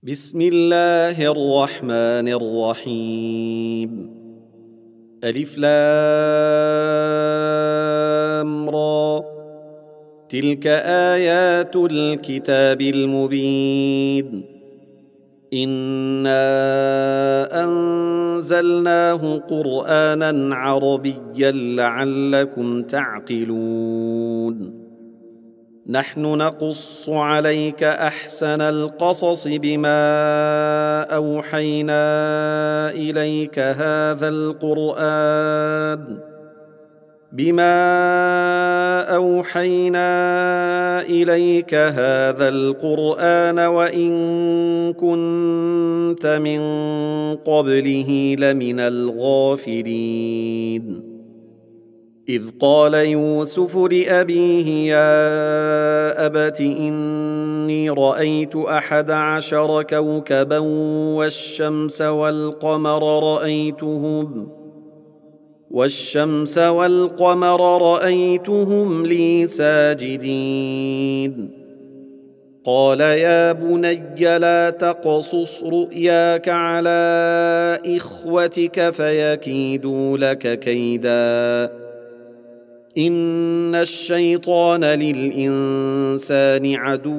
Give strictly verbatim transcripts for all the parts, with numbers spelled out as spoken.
بسم الله الرحمن الرحيم. ألف لام را. تلك آيات الكتاب المبين. إنا أنزلناه قرآنا عربيا لعلكم تعقلون. نحن نقص عليك أحسن القصص بما أوحينا إليك هذا القرآن بما أوحينا إليك هذا القرآن وإن كنت من قبله لمن الغافلين. إذ قال يوسف لأبيه يا أبت إني رأيت أحد عشر كوكبا والشمس والقمر رأيتهم والشمس والقمر رأيتهم لي ساجدين. قال يا بني لا تقصص رؤياك على إخوتك فيكيدوا لك كيدا إن الشيطان للإنسان عدو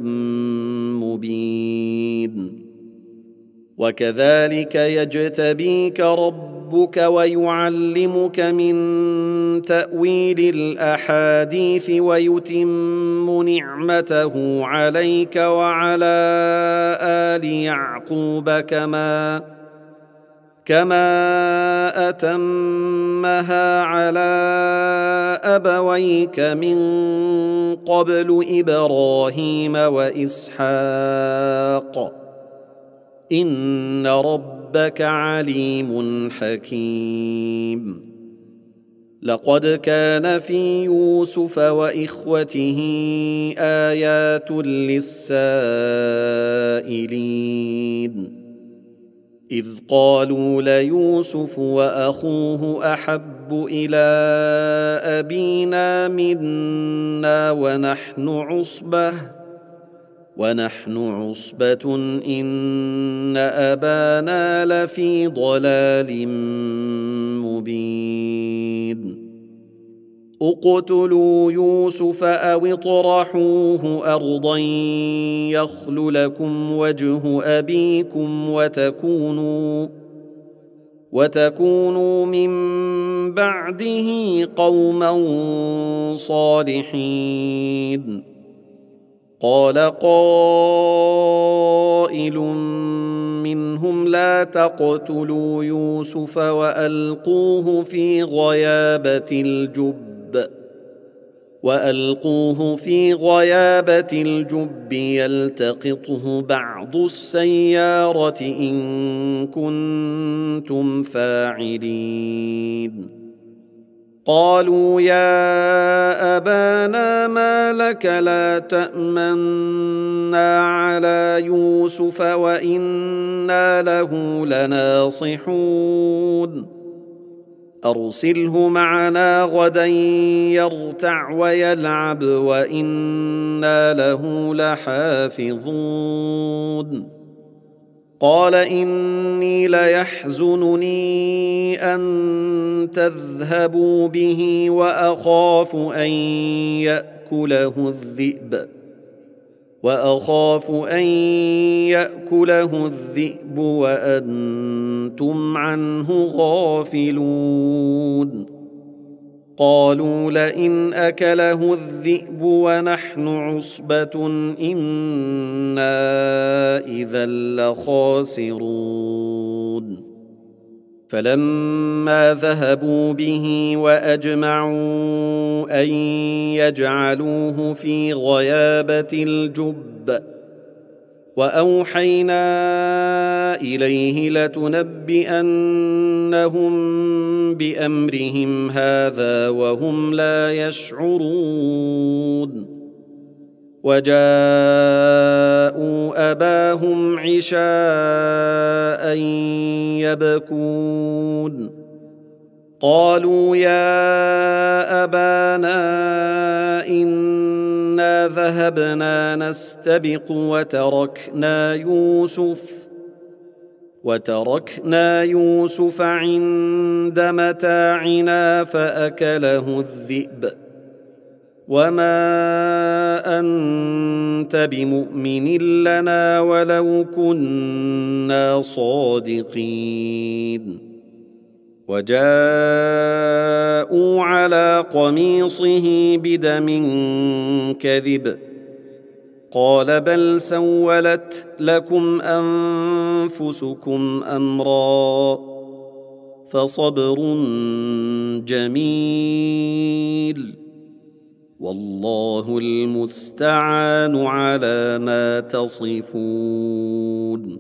مبين. وكذلك يجتبيك ربك ويعلمك من تأويل الأحاديث ويتم نعمته عليك وعلى آل يعقوب كما كما أتمها على أبويك من قبل إبراهيم وإسحاق إن ربك عليم حكيم. لقد كان في يوسف وإخوته آيات للسائلين إذ قالوا ليوسف وأخوه أحب إلى أبينا منا ونحن عصبة ونحن عصبة إن أبانا لفي ضلال مبين. اقتلوا يوسف أو اطرحوه أرضا يخل لكم وجه أبيكم وتكونوا وتكونوا من بعده قوما صالحين. قال قائل منهم لا تقتلوا يوسف وألقوه في غيابة الجب وألقوه في غيابة الجب يلتقطه بعض السيارة إن كنتم فاعلين. قالوا يا أبانا ما لك لا تأمنا على يوسف وإنا له لناصحون أرسله معنا غدا يرتع ويلعب وإنا له لحافظون. قال إني ليحزنني أن تذهبوا به وأخاف أن يأكله الذئب وأخاف أن يأكله الذئب وأنتم عنه غافلون. قالوا لئن أكله الذئب ونحن عصبة إنا إذا لخاسرون. فلما ذهبوا به وأجمعوا أن يجعلوه في غيابة الجب وأوحينا إليه لتنبئنهم بأمرهم هذا وهم لا يشعرون. وجاءوا أباهم عشاء يبكون. قالوا يا أبانا إن إنا ذهبنا نستبق وتركنا يوسف وتركنا يوسف عند متاعنا فأكله الذئب وما أنت بمؤمن لنا ولو كنا صادقين وجاءوا على قميصه بدم كذب قال بل سولت لكم أنفسكم أمرا فصبر جميل والله المستعان على ما تصفون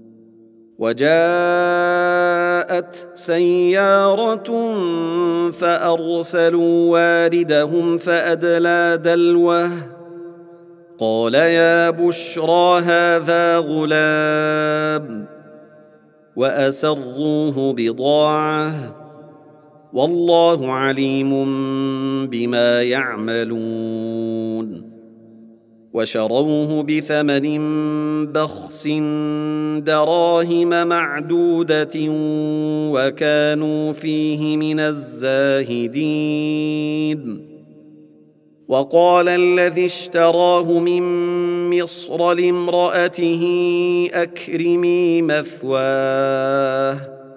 وجاءت سيارة فأرسلوا واردهم فأدلى دلوه قال يا بشرى هذا غلام وأسروه بضاعة والله عليم بما يعملون وشروه بثمن بخس دراهم معدودة وكانوا فيه من الزاهدين وقال الذي اشتراه من مصر لامرأته أكرمي مثواه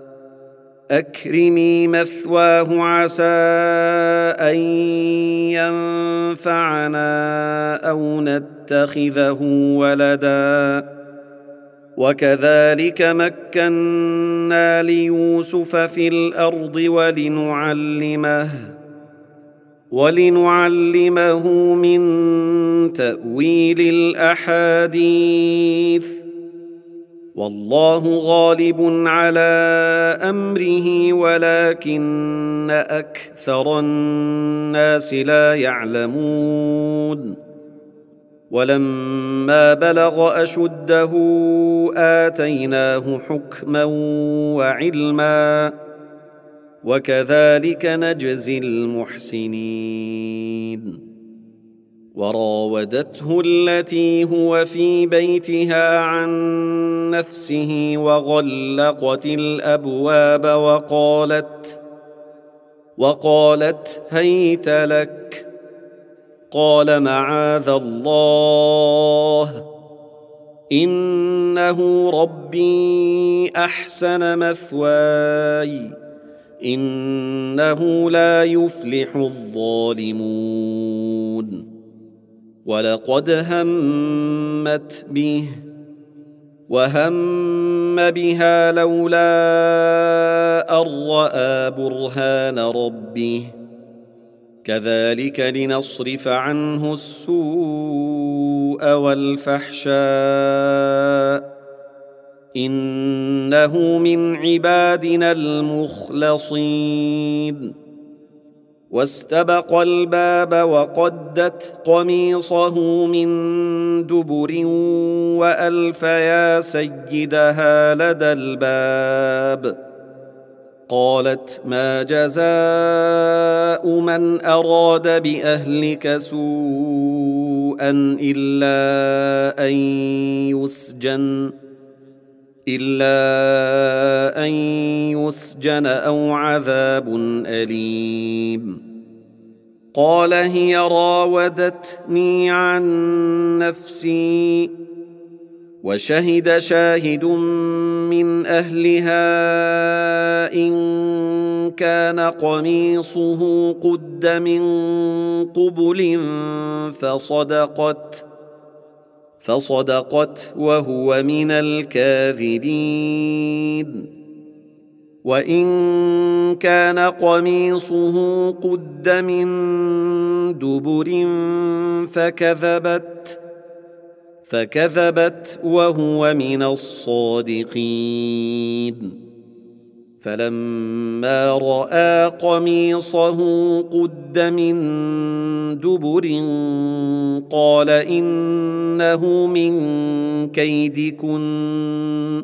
أكرمي مثواه عسى أن ينفعنا أو نتخذه ولدا وكذلك مكنا ليوسف في الأرض ولنعلمه ولنعلمه من تأويل الأحاديث والله غالب على أمره ولكن أكثر الناس لا يعلمون ولما بلغ أشده آتيناه حكما وعلما وكذلك نجزي المحسنين وراودته التي هو في بيتها عن نفسه وغلقت الأبواب وقالت وقالت هيت لك قال معاذ الله إنه ربي أحسن مثواي إنه لا يفلح الظالمون ولقد همت به وهم بها لولا أن رأى برهان ربه كذلك لنصرف عنه السوء والفحشاء إنه من عبادنا المخلصين واستبق الباب وقدت قميصه من دبر وألف يا سيدها لدى الباب قالت ما جزاء من أراد بأهلك سوءا إلا أن يسجن إلا أن يسجن أو عذاب أليم قال هي راودتني عن نفسي وشهد شاهد من أهلها إن كان قميصه قد من قبل فصدقت فصدقت وهو من الكاذبين وإن كان قميصه قد من دبر فكذبت فكذبت وهو من الصادقين فلما رأى قميصه قد من دبر قال إنه من كيدكن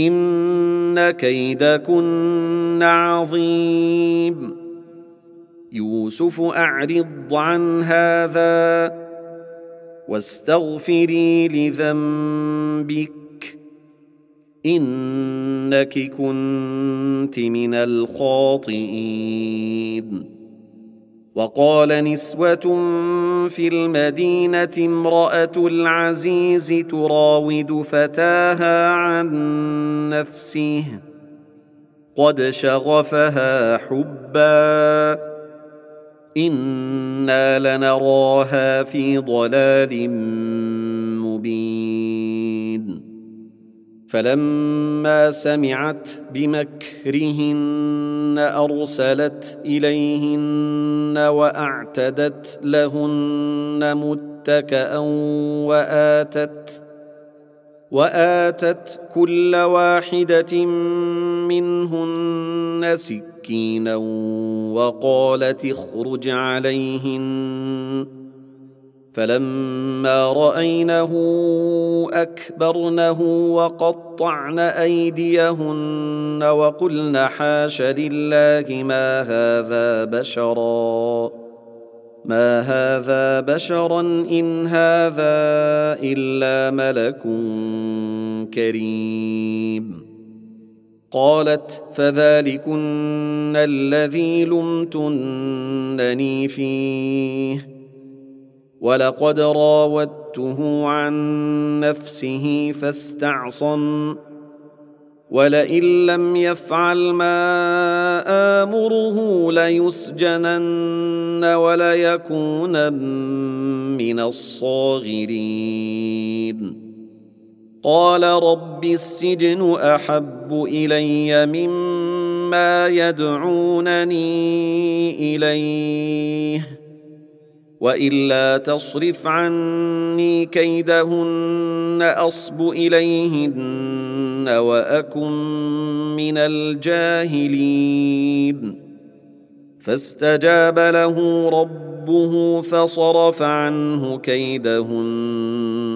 إن كيدكن عظيم يوسف أعرض عن هذا واستغفري لذنبك إنك كنت من الخاطئين. وقال نسوة في المدينة امرأة العزيز تراود فتاها عن نفسه قد شغفها حبا إنا لنراها في ضلال مبين. فلما سمعت بمكرهن أرسلت إليهن وأعتدت لهن متكأ وآتت وآتت كل واحدة منهن سكينا وقالت اخرج عليهن. فلما رأينه أكبرنه وقطعن أيديهن وقلن حاش لله ما هذا بشرا ما هذا بشرا إن هذا إلا ملك كريم. قالت فذلكن الذي لمتنني فيه ولقد راودته عن نفسه فاستعصم ولئن لم يفعل ما آمره ليسجنن وليكونن من الصاغرين. قال رب السجن أحب إلي مما يدعونني إليه وإلا تصرف عني كيدهن أصب إليهن وأكن من الجاهلين. فاستجاب له ربه فصرف عنه كيدهن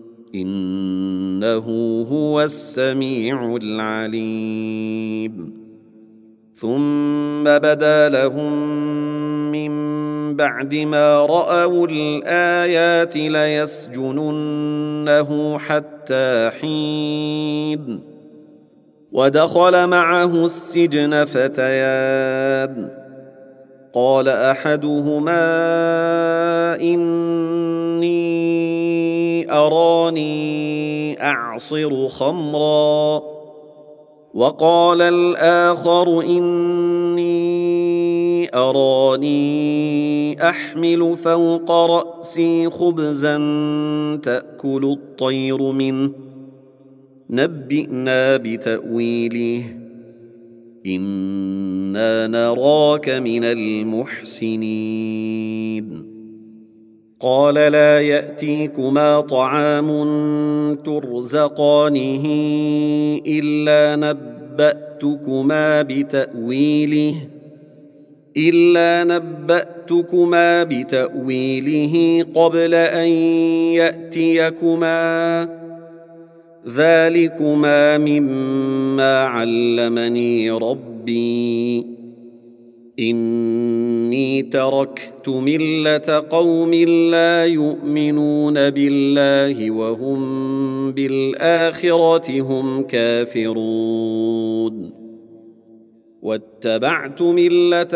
إنه هو السميع العليم. ثم بدا لهم من بعد ما رأوا الآيات ليسجننه حتى حين. ودخل معه السجن فتيان قال أحدهما إني أراني أعصر خمرا وقال الآخر إني أراني أحمل فوق رأسي خبزا تأكل الطير منه نبئنا بتأويله إنا نراك من المحسنين. قال لا يأتيكما طعام ترزقانه إلا نبأتكما بتأويله إلا نبأتكما بتأويله قبل أن يأتيكما ذلكما مما علمني ربي إني تركت ملة قوم لا يؤمنون بالله وهم بالآخرة هم كافرون واتبعت ملة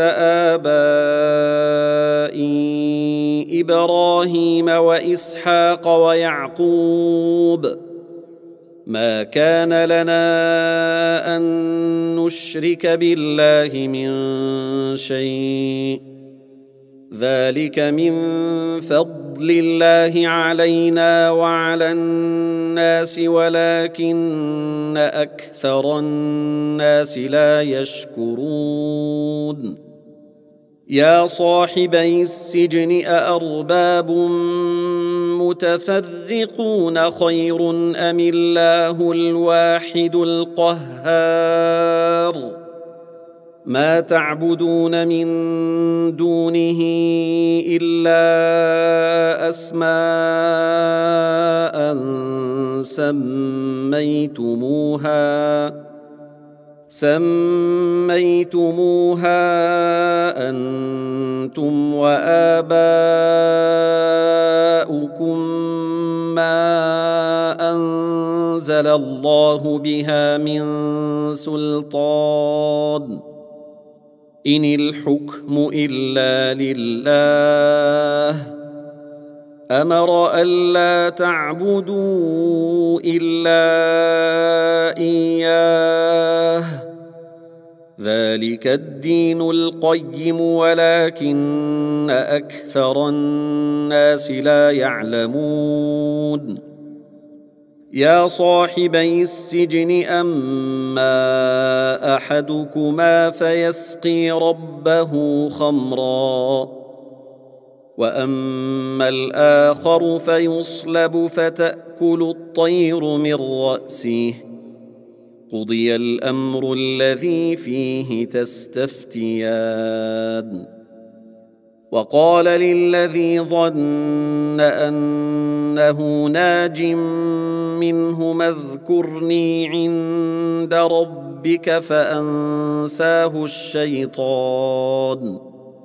آبائي إبراهيم وإسحاق ويعقوب ما كان لنا أن نشرك بالله من شيء ذلك من فضل الله علينا وعلى الناس ولكن أكثر الناس لا يشكرون. يا صاحبي السجن أأرباب متفرقون خير أم الله الواحد القهار ما تعبدون من دونه إلا أسماء سميتموها سميتموها أنتم وآباؤكم ما أنزل الله بها من سلطان إن الحكم إلا لله أمر ألا تعبدوا إلا إياه ذلك الدين القيم ولكن أكثر الناس لا يعلمون يا صاحبي السجن أما أحدكما فيسقي ربه خمرا وأما الآخر فيصلب فتأكل الطير من رأسه قضي الأمر الذي فيه تستفتيان وقال للذي ظن أنه ناج منهما اذكرني عند ربك فأنساه الشيطان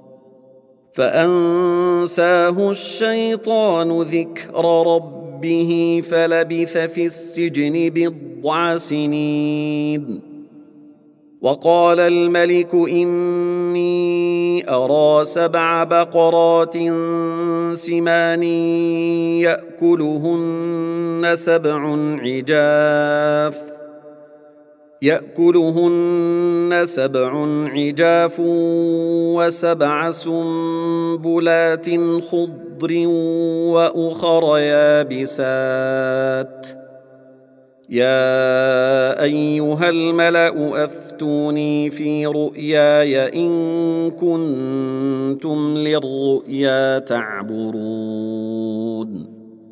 فأنساه الشيطان ذكر ربه فلبث في السجن بضع سنين وقال الملك إني أرى سبع بقرات سمان يأكلهن سبع عجاف يأكلهن سبع عجاف وسبع سنبلات خضر وأخر يابسات يا أيها الملأ أفتوني في رؤياي إن كنتم للرؤيا تعبرون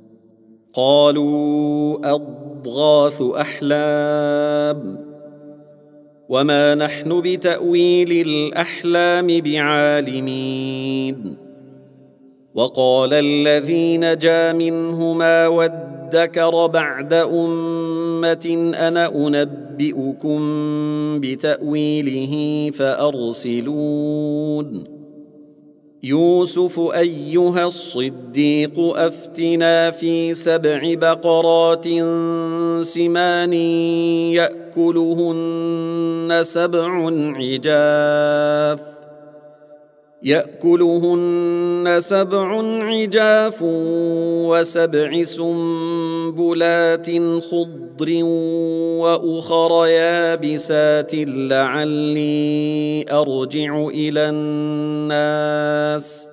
قالوا أضغاث أحلام وما نحن بتأويل الأحلام بعالمين وقال الذي نجا منهما وادكر بعد أمة أنا أنبئكم بتأويله فأرسلون يوسف أيها الصديق أفتنا في سبع بقرات سمان يأكلهن سبع عجاف يأكلهن سبع عجاف وسبع سنبلات خضر وأخر يابسات لعلي أرجع إلى الناس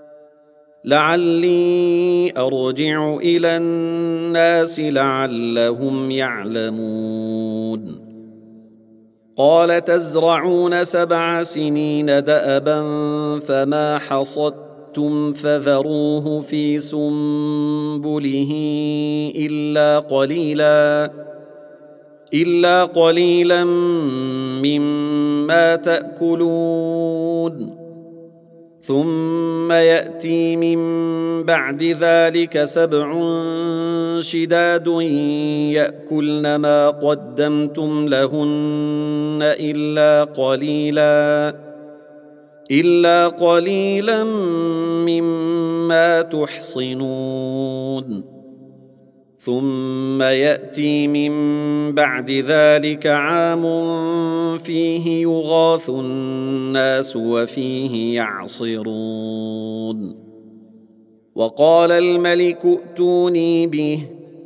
لعلي أرجع إلى الناس لعلهم يعلمون قال تزرعون سبع سنين دأبا فما حصدتم فذروه في سنبله إلا قليلا إلا قليلا مما تأكلون ثم يأتي من بعد ذلك سبع شداد يأكلن ما قدمتم لهن إلا قليلا إلا قليلا مما تحصنون ثم يأتي من بعد ذلك عام فيه يغاث الناس وفيه يعصرون وقال الملك ائتوني به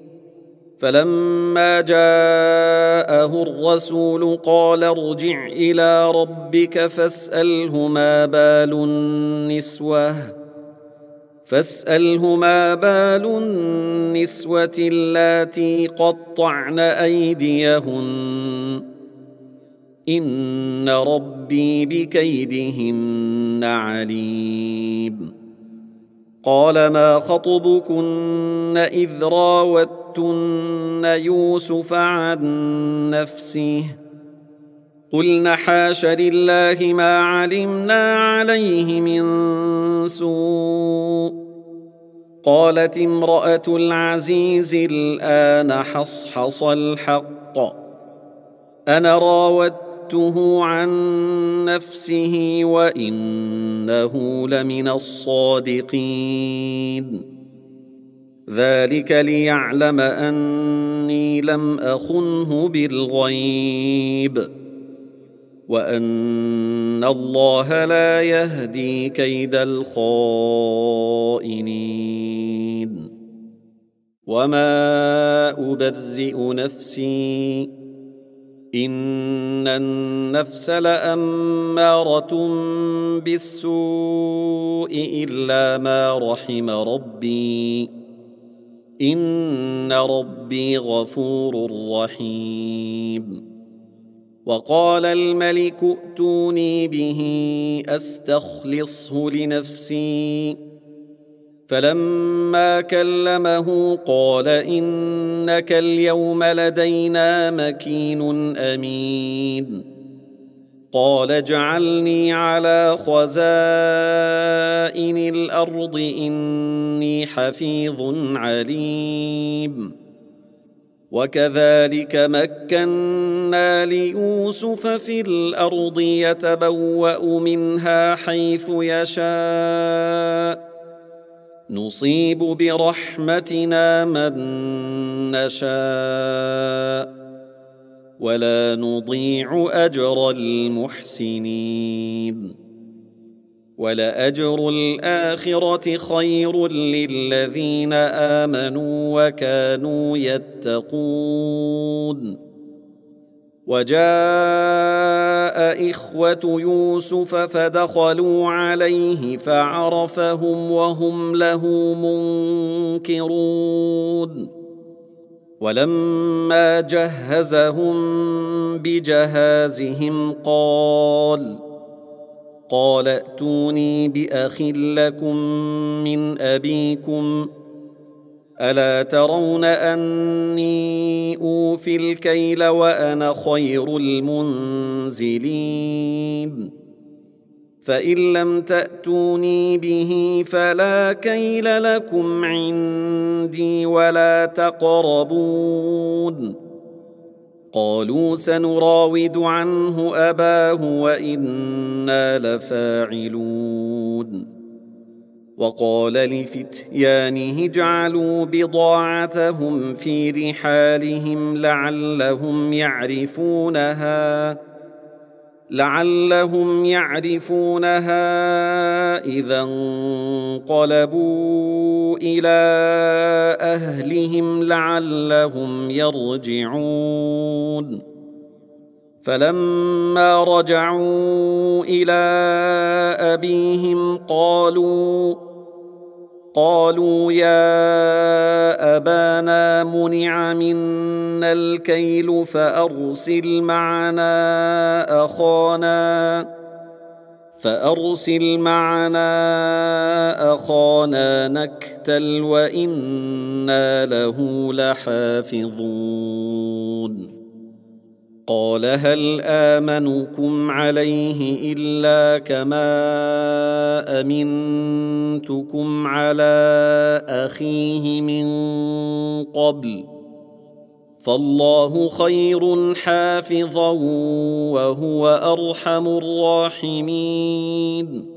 فلما جاءه الرسول قال ارجع إلى ربك فاسأله ما بال النسوة فاسأله ما بال النسوة اللاتي قطعن أيديهن إن ربي بكيدهن عليم قال ما خطبكن إذ راوتن يوسف عن نفسه قلن حاش لله ما علمنا عليه من سوء قالت امرأة العزيز الآن حصحص الحق أنا راودت راودته عن نفسه وإنه لمن الصادقين ذلك ليعلم أني لم أخنه بالغيب وأن الله لا يهدي كيد الخائنين وما أبرئ نفسي إن النفس لأمارة بالسوء إلا ما رحم ربي إن ربي غفور رحيم وقال الملك ائتوني به أستخلصه لنفسي فلما كلمه قال إنك اليوم لدينا مكين أمين قال اجعلني على خزائن الأرض إني حفيظ عليم وكذلك مكنا ليوسف في الأرض يتبوأ منها حيث يشاء نصيب برحمتنا من نشاء ولا نضيع أجر المحسنين ولأجر الآخرة خير للذين آمنوا وكانوا يتقون وجاء إخوة يوسف فدخلوا عليه فعرفهم وهم له منكرون ولما جهزهم بجهازهم قال قال ائتوني بأخ لكم من أبيكم ألا ترون أني أوفي الكيل وأنا خير المنزلين فإن لم تأتوني به فلا كيل لكم عندي ولا تقربون قالوا سنراود عنه أباه وإنا لفاعلون وقال لفتيانه اجعلوا بضاعتهم في رحالهم لعلهم يعرفونها لعلهم يعرفونها إذا انقلبوا إلى أهلهم لعلهم يرجعون فلما رجعوا إلى أبيهم قالوا قالوا يا أبانا منع منا الكيل فأرسل معنا أخانا فأرسل معنا أخانا نكتل وإنا له لحافظون قال هل آمنكم عليه إلا كما أمنتكم على أخيه من قبل فالله خير حافظا وهو أرحم الراحمين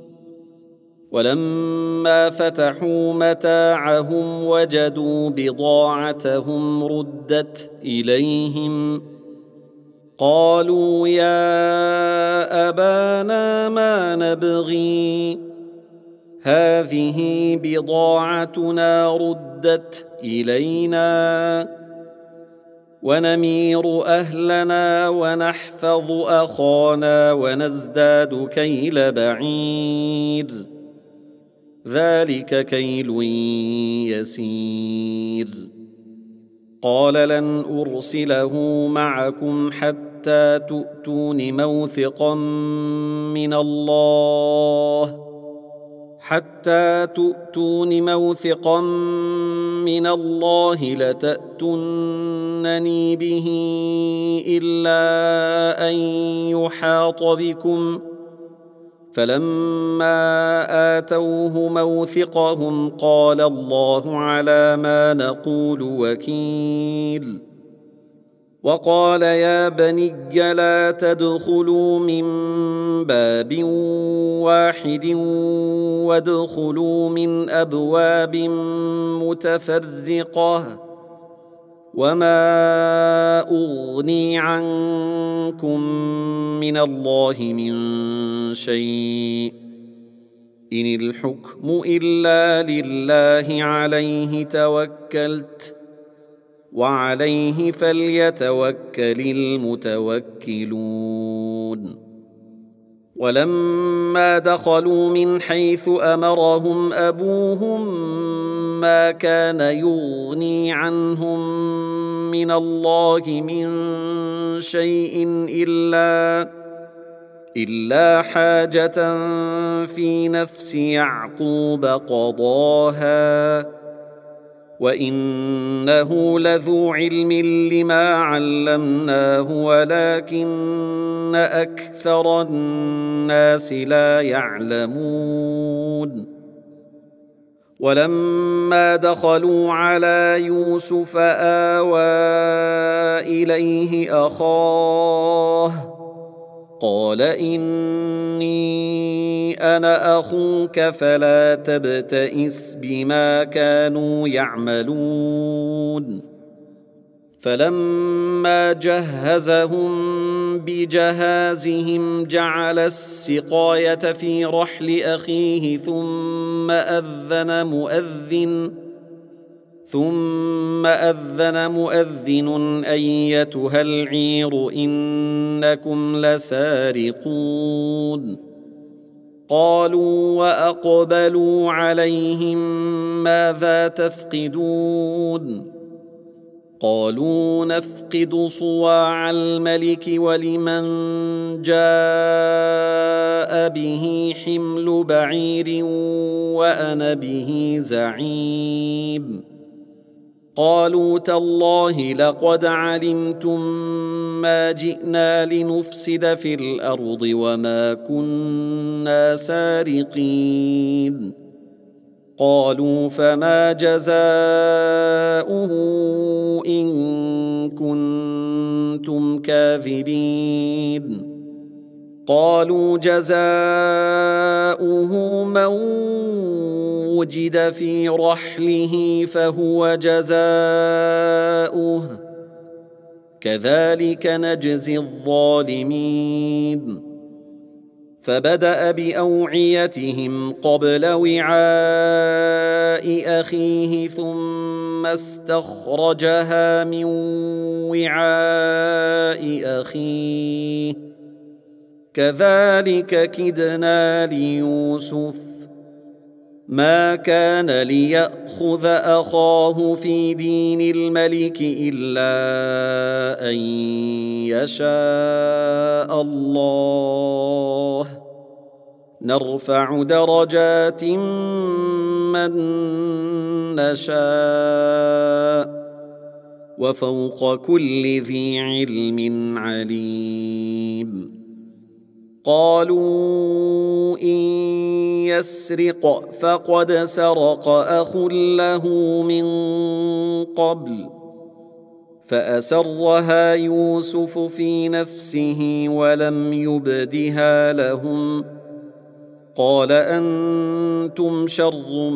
ولما فتحوا متاعهم وجدوا بضاعتهم ردت إليهم قالوا يا أبانا ما نبغي هذه بضاعتنا ردت إلينا ونمير أهلنا ونحفظ أخانا ونزداد كيل بعير ذلك كيل يسير قال لن أرسله معكم حتى تؤتون موثقا من الله حتى تؤتون موثقا من الله لتأتونني به إلا أن يحاط بكم فلما آتوه موثقهم قال الله على ما نقول وكيل وقال يا بني لا تدخلوا من باب واحد وادخلوا من أبواب متفرقة وما أغني عنكم من الله من شيء إن الحكم إلا لله عليه توكلت وعليه فليتوكل المتوكلون ولما دخلوا من حيث أمرهم أبوهم ما كان يغني عنهم من الله من شيء إلا إلا حاجة في نفس يعقوب قضاها وإنه لذو علم لما علمناه ولكن أكثر الناس لا يعلمون ولما دخلوا على يوسف آوى إليه أخاه قال إني أنا أخوك فلا تبتئس بما كانوا يعملون فلما جهزهم بجهازهم جعل السقاية في رحل أخيه ثم أذن مؤذن ثم أذن مؤذن أيتها العير إنكم لسارقون قالوا وأقبلوا عليهم ماذا تفقدون قالوا نفقد صواع الملك ولمن جاء به حمل بعير وأنا به زعيم قالوا تالله لقد علمتم ما جئنا لنفسد في الأرض وما كنا سارقين قالوا فما جزاؤه إن كنتم كاذبين قالوا جزاؤه من وجد في رحله فهو جزاؤه كذلك نجزي الظالمين فبدأ بأوعيتهم قبل وعاء أخيه ثم استخرجها من وعاء أخيه كذلك كدنا ليوسف ما كان ليأخذ أخاه في دين الملك إلا أن يشاء الله نرفع درجات من نشاء وفوق كل ذي علم عليم قالوا إن يسرق فقد سرق أخ له من قبل فأسرها يوسف في نفسه ولم يبدها لهم قال أنتم شر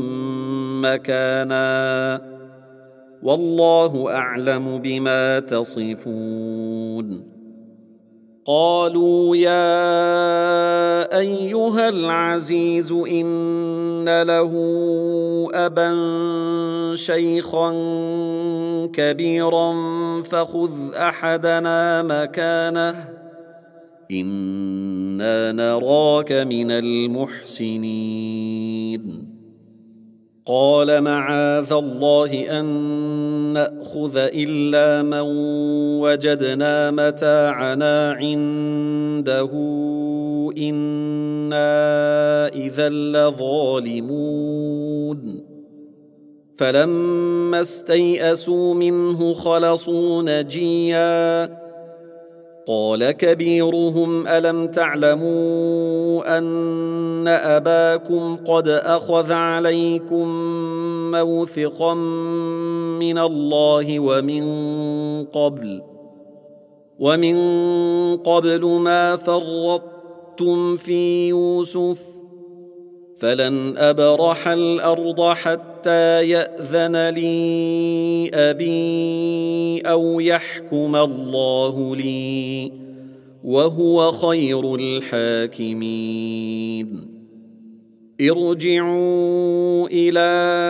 مكانا والله أعلم بما تصفون قالوا يا أيها العزيز إن له أبا شيخا كبيرا فخذ أحدنا مكانه إنا نراك من المحسنين قال معاذ الله أن نأخذ إلا من وجدنا متاعنا عنده إنا إذا لظالمون فلما استيئسوا منه خلصوا نجيا قال كبيرهم ألم تعلموا أن أباكم قد أخذ عليكم موثقا من الله ومن قبل ومن قبل ما فرطتم في يوسف فلن أبرح الأرض حتى يأذن لي أبي أو يحكم الله لي وهو خير الحاكمين. ارجعوا إلى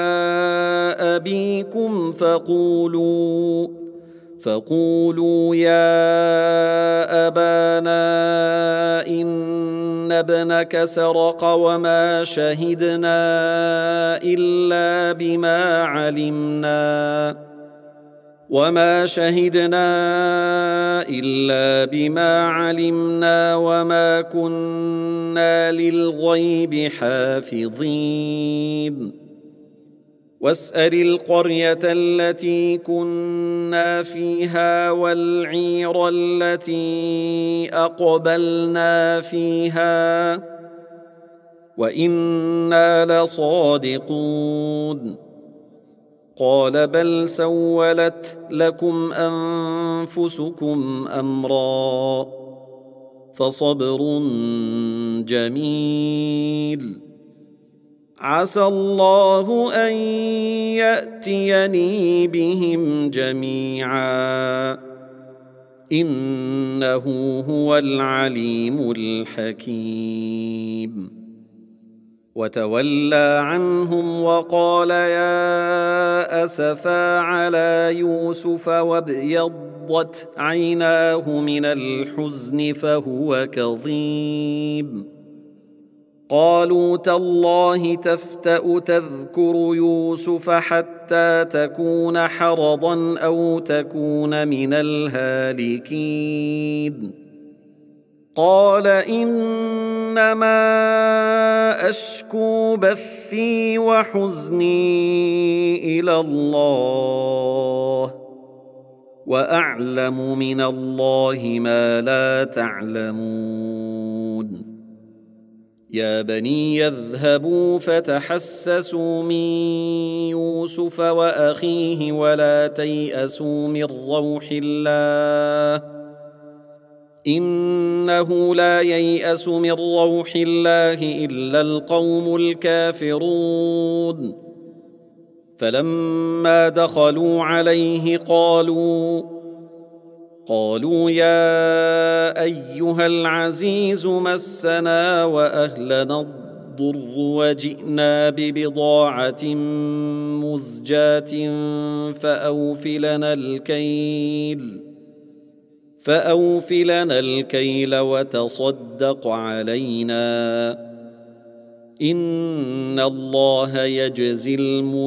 أبيكم فقولوا فقولوا يا أبانا إن ابنك سرق وما شهدنا إلا بما علمنا وما شهدنا إلا بما علمنا وما كنا للغيب حافظين. واسأل القرية التي كنا فيها والعير التي أقبلنا فيها وإنا لصادقون. قال بل سولت لكم أنفسكم أمرا فصبر جميل عسى الله أن يأتيني بهم جميعا إنه هو العليم الحكيم. وتولى عنهم وقال يا أسفا على يوسف وابيضت عيناه من الحزن فهو كظيم. قالوا تالله تفتأ تذكر يوسف حتى تكون حرضا أو تكون من الهالكين. قال إنما أشكو بثي وحزني إلى الله وأعلم من الله ما لا تعلمون. يا بني يذهبوا فتحسسوا من يوسف وأخيه ولا تيأسوا من روح الله إنه لا ييأس من روح الله إلا القوم الكافرون. فلما دخلوا عليه قالوا قالوا يا أيها العزيز مسنا وأهلنا الضر وجئنا ببضاعة مزجاة فأوفلنا الكيل فأوفلنا الكيل وتصدق علينا إن الله يجزي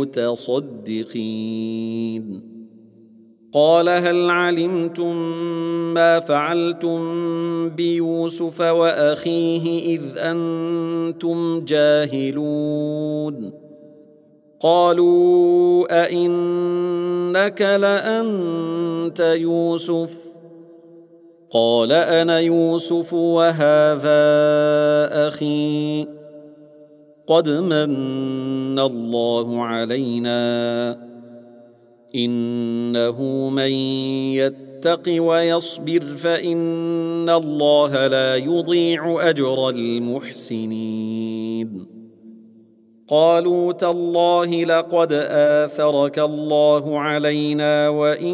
المتصدقين. قال هل علمتم ما فعلتم بيوسف وأخيه إذ أنتم جاهلون؟ قالوا أئنك لأنت يوسف؟ قال أنا يوسف وهذا أخي قد من الله علينا إنه من يتق ويصبر فإن الله لا يضيع أجر المحسنين. قالوا تالله لقد آثرك الله علينا وإن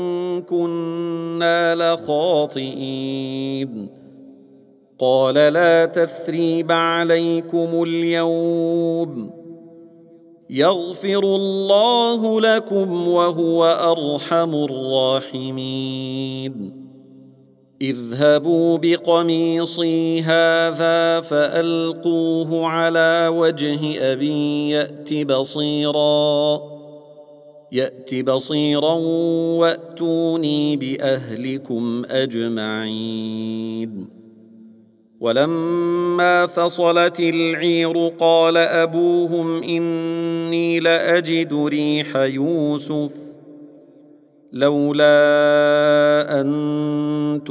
كنا لخاطئين. قال لا تثريب عليكم اليوم يغفر الله لكم وهو أرحم الراحمين. اذهبوا بقميصي هذا فألقوه على وجه أبي يأت بصيرا يأت بصيرا وأتوني بأهلكم أجمعين. ولما فصلت العير قال أبوهم إني لأجد ريح يوسف لولا أن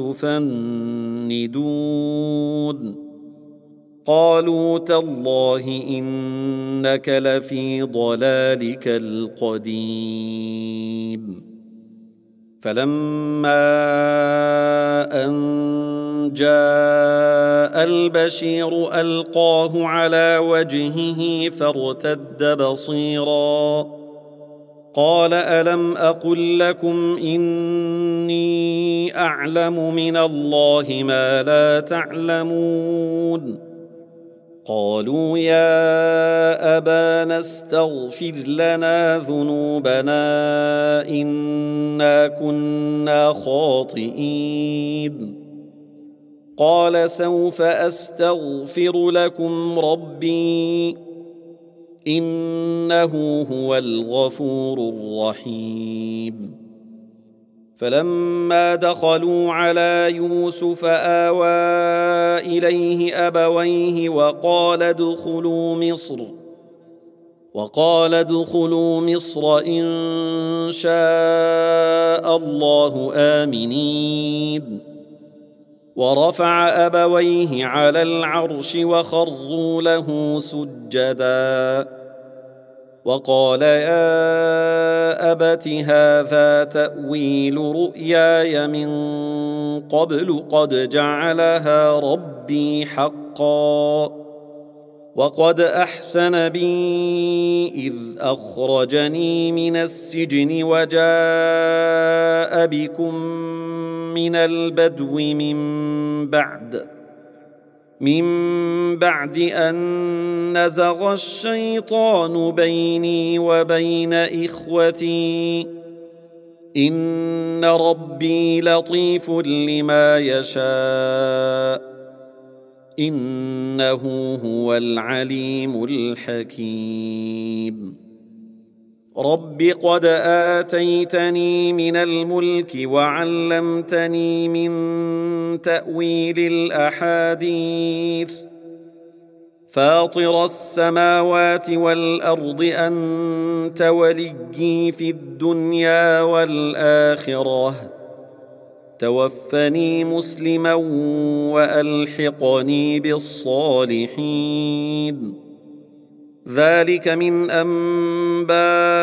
تفندون. قالوا تالله إنك لفي ضلالك القديم. فلما أن جاء البشير ألقاه على وجهه فارتد بصيرا قال ألم أقل لكم إني أعلم من الله ما لا تعلمون قالوا يا أبانا استغفر لنا ذنوبنا إنا كنا خاطئين قال سوف أستغفر لكم ربي إنه هو الغفور الرحيم فلما دخلوا على يوسف آوى إليه أبويه وقال ادخلوا مصر وقال ادخلوا مصر إن شاء الله آمنين ورفع أبويه على العرش وخروا له سجدا وقال يا أبت هذا تأويل رؤياي من قبل قد جعلها ربي حقا وقد أحسن بي إذ أخرجني من السجن وجاء بكم من البدو من بعد من بعد أن نزغ الشيطان بيني وبين إخوتي إن ربي لطيف لما يشاء إنه هو العليم الحكيم رب قد آتيتني من الملك وعلمتني من تأويل الأحاديث فاطر السماوات والأرض أنت وليي في الدنيا والآخرة توفني مسلما وألحقني بالصالحين ذلك من أنباء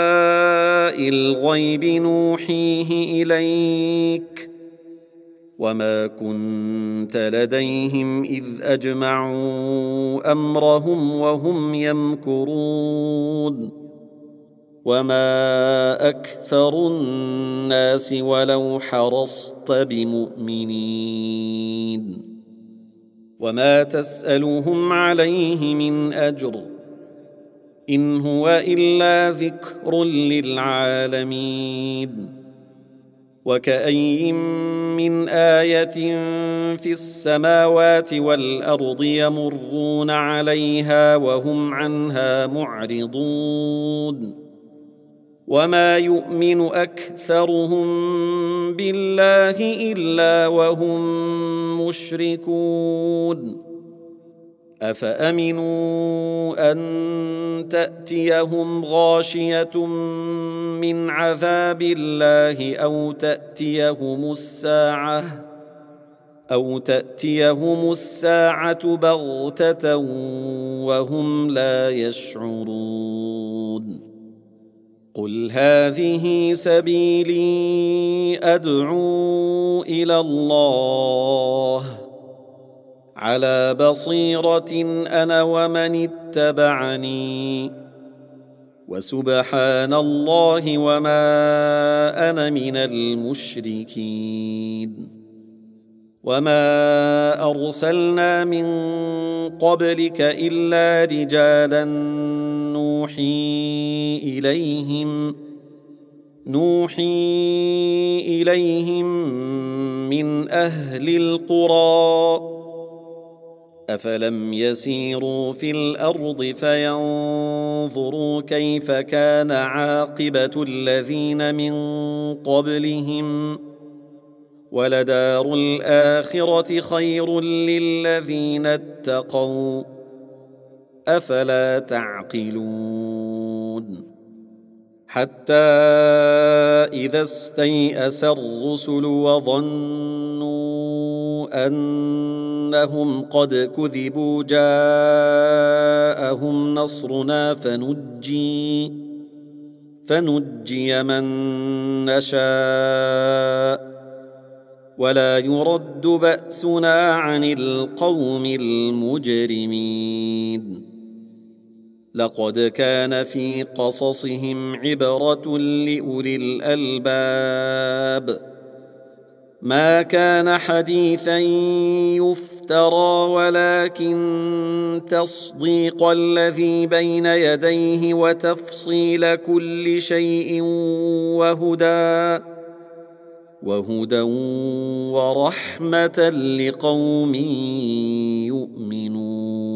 الغيب نوحيه إليك وما كنت لديهم إذ أجمعوا أمرهم وهم يمكرون وما أكثر الناس ولو حرصت بمؤمنين وما تسألهم عليه من أجر إن هو إلا ذكر للعالمين وكأين من آية في السماوات والأرض يمرون عليها وهم عنها معرضون وما يؤمن أكثرهم بالله إلا وهم مشركون أفأمنوا أن تأتيهم غاشية من عذاب الله أو تأتيهم الساعة أو تأتيهم الساعة بغتة وهم لا يشعرون قل هذه سبيلي أدعو إلى الله على بصيرة أنا ومن اتبعني وسبحان الله وما أنا من المشركين وما أرسلنا من قبلك إلا رجالا نوحي إليهم نوحي إليهم من أهل القرى أفلم يسيروا في الأرض فينظروا كيف كان عاقبة الذين من قبلهم ولدار الآخرة خير للذين اتقوا أفلا تعقلون حتى إذا استيأس الرسل وظنوا أنهم قد كذبوا جاءهم نصرنا فنجي فنجي من نشاء ولا يرد بأسنا عن القوم المجرمين. لقد كان في قصصهم عبرة لأولي الألباب، ما كان حديثا يفترى ولكن تصديق الذي بين يديه وتفصيل كل شيء وهدى وهدى ورحمة لقوم يؤمنون.